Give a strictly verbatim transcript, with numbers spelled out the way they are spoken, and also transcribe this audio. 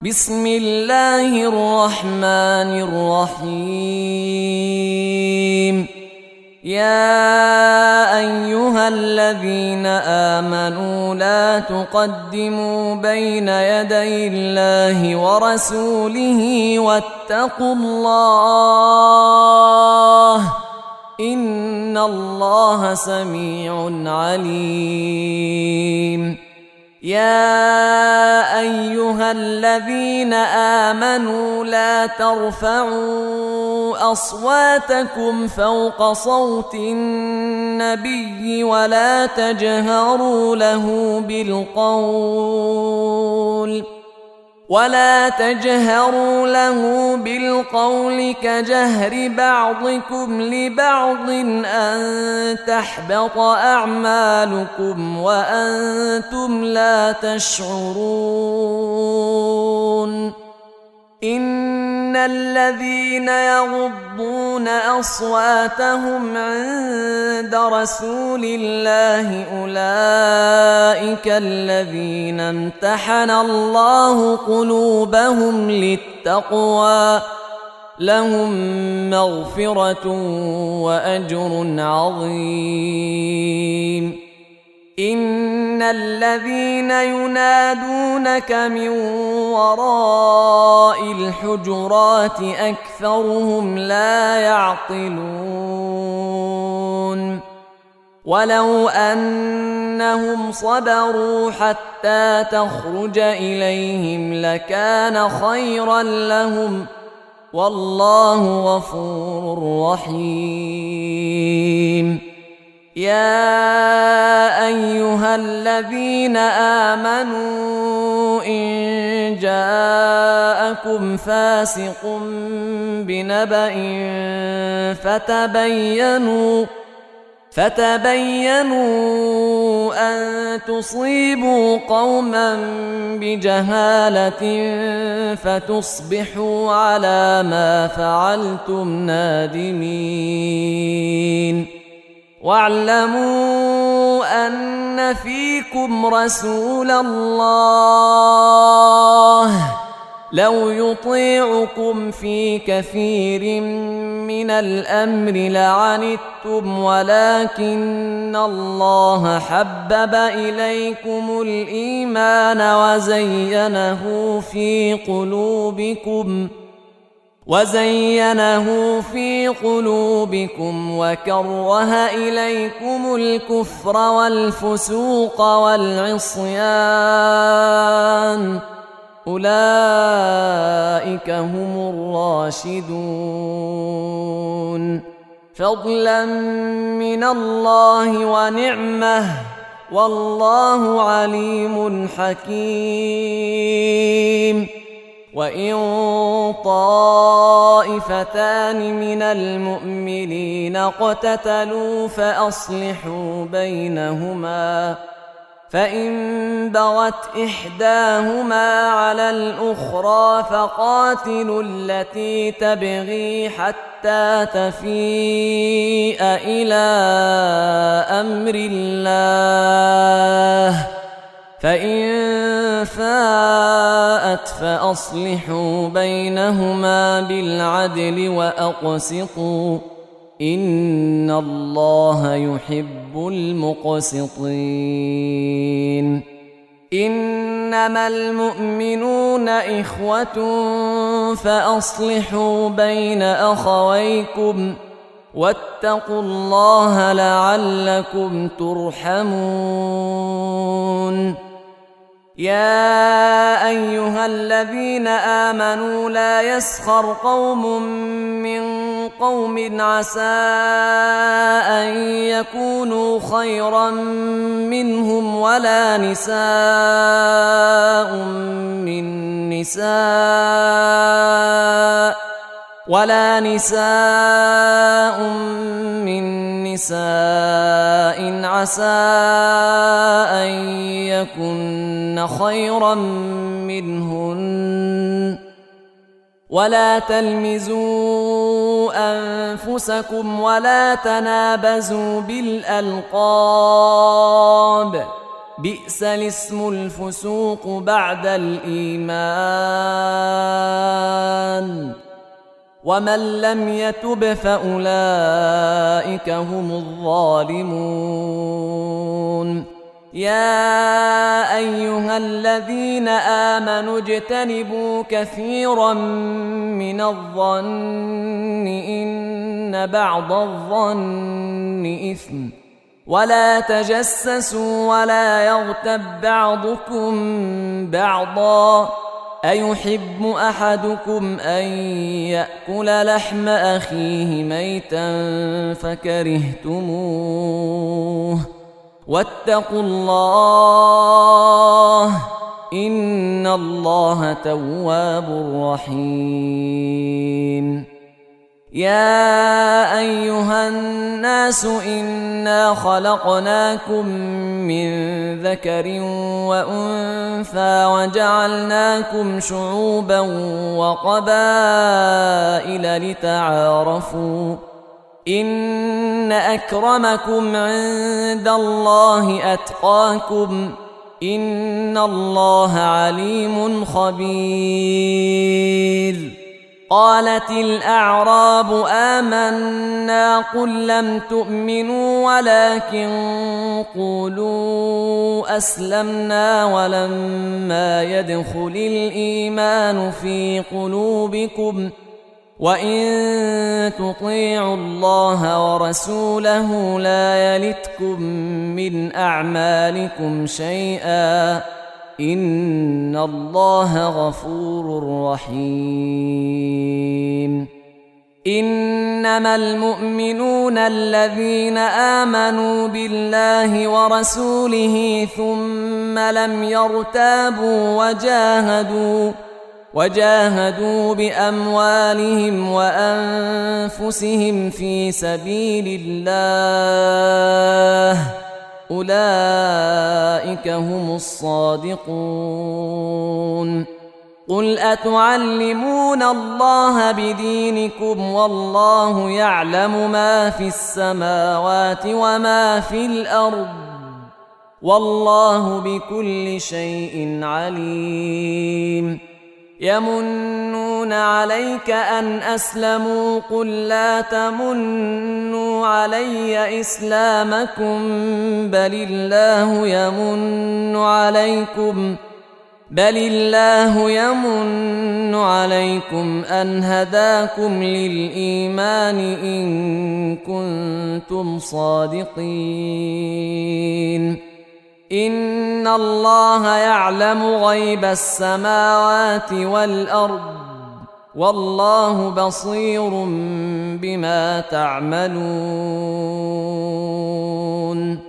بسم الله الرحمن الرحيم. يا أيها الذين آمنوا لا تقدموا بين يدي الله ورسوله واتقوا الله إن الله سميع عليم. يا أيها الذين آمنوا لا ترفعوا أصواتكم فوق صوت النبي ولا تجهروا له بالقول ولا تجهروا له بالقول كجهر بعضكم لبعض أن تحبط أعمالكم وأنتم لا تشعرون. إن الذين يغضون أصواتهم عند رسول الله أولئك الذين امتحن الله قلوبهم للتقوى لهم مغفرة وأجر عظيم. إن الذين ينادونك من وراء الحجرات أكثرهم لا يعقلون. ولو أنهم صبروا حتى تخرج إليهم لكان خيرا لهم والله غفور رحيم. يا أيها الذين آمنوا إن جاءكم فاسق بنبأ فتبينوا فتبينوا أن تصيبوا قوما بجهالة فتصبحوا على ما فعلتم نادمين. واعلموا أن فيكم رسول الله لو يطيعكم في كثير من الأمر لعنتم ولكن الله حبب إليكم الإيمان وزينه في قلوبكم وزينه في قلوبكم وكره إليكم الكفر والفسوق والعصيان أولئك هم الراشدون فضلا من الله ونعمه والله عليم حكيم. وإن طائفتان من المؤمنين اقتتلوا فأصلحوا بينهما فإن بغت إحداهما على الأخرى فقاتلوا التي تبغي حتى تفيء إلى أمر الله فإن فاءت فأصلحوا بينهما بالعدل وأقسطوا إن الله يحب المقسطين. إنما المؤمنون إخوة فأصلحوا بين أخويكم واتقوا الله لعلكم ترحمون. يا أيها الذين آمنوا لا يسخر قوم من قوم عسى أن يكونوا خيرا منهم ولا نساء من نساء ولا نساء من نساء عسى أن يكن خيرا منهن ولا تلمزوا أنفسكم ولا تنابزوا بالألقاب بئس الاسم الفسوق بعد الإيمان ومن لم يتب فأولئك هم الظالمون يا أيها الذين آمنوا اجتنبوا كثيرا من الظن إن بعض الظن إثم ولا تجسسوا ولا يغتب بعضكم بعضا أيحب أحدكم أن يأكل لحم أخيه ميتا فكرهتموه واتقوا الله إن الله تواب رحيم يا أيها الناس إنا خلقناكم من ذكر وأنثى وجعلناكم شعوبا وقبائل لتعارفوا إن أكرمكم عند الله أتقاكم إن الله عليم خبير قالت الأعراب آمنا قل لم تؤمنوا ولكن قولوا أسلمنا ولما يدخل الإيمان في قلوبكم وإن تطيعوا الله ورسوله لا يلتكم من أعمالكم شيئا إن الله غفور رحيم إنما المؤمنون الذين آمنوا بالله ورسوله ثم لم يرتابوا وجاهدوا وجاهدوا بأموالهم وأنفسهم في سبيل الله أولئك هم الصادقون قل أتعلمون الله بدينكم والله يعلم ما في السماوات وما في الأرض والله بكل شيء عليم يمنون عليك أن أسلموا قل لا تمنوا علي إسلامكم بل الله يمن عليكم بل الله يمن عليكم أن هداكم للإيمان إن كنتم صادقين إن الله يعلم غيب السماوات والأرض والله بصير بما تعملون